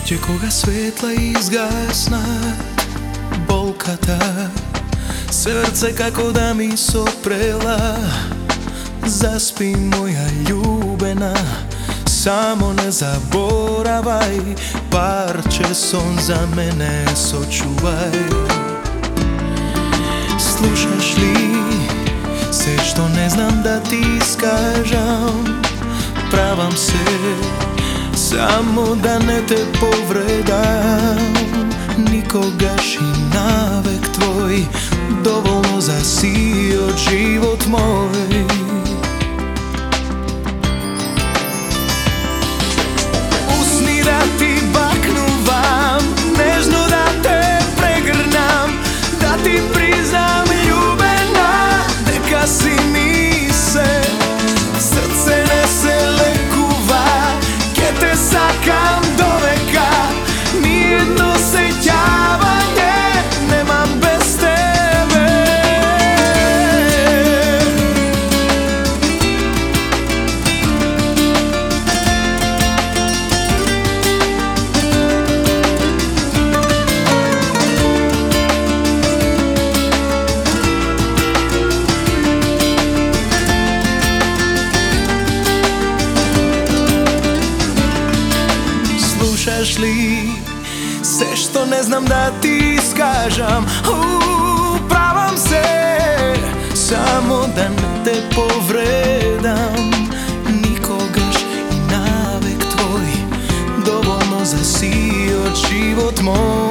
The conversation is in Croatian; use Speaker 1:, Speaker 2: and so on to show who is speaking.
Speaker 1: Ovdje koga svetla izgasna bolkata, srce kako da mi soprela. Zaspi moja ljubena, samo ne zaboravaj, parče son za mene sočuvaj. Slušaš li sve što ne znam da ti skažam? Pravam se samo da ne te povredam. Nikogaš i navek tvoj dovoljno zasio život moj. Usni da ti baknuvam, nežno da te pregrnam, da ti priznam ljubena, neka si mi se, srce ne se lekuva, ke te sakam do veka, nijedno sećavanje nemam bez tebe. Slušaš li sve što ne znam da ti skažam? Pravam se samo da ne te povredam. Nikogaš i navek tvoj dovoljno zasio život moj.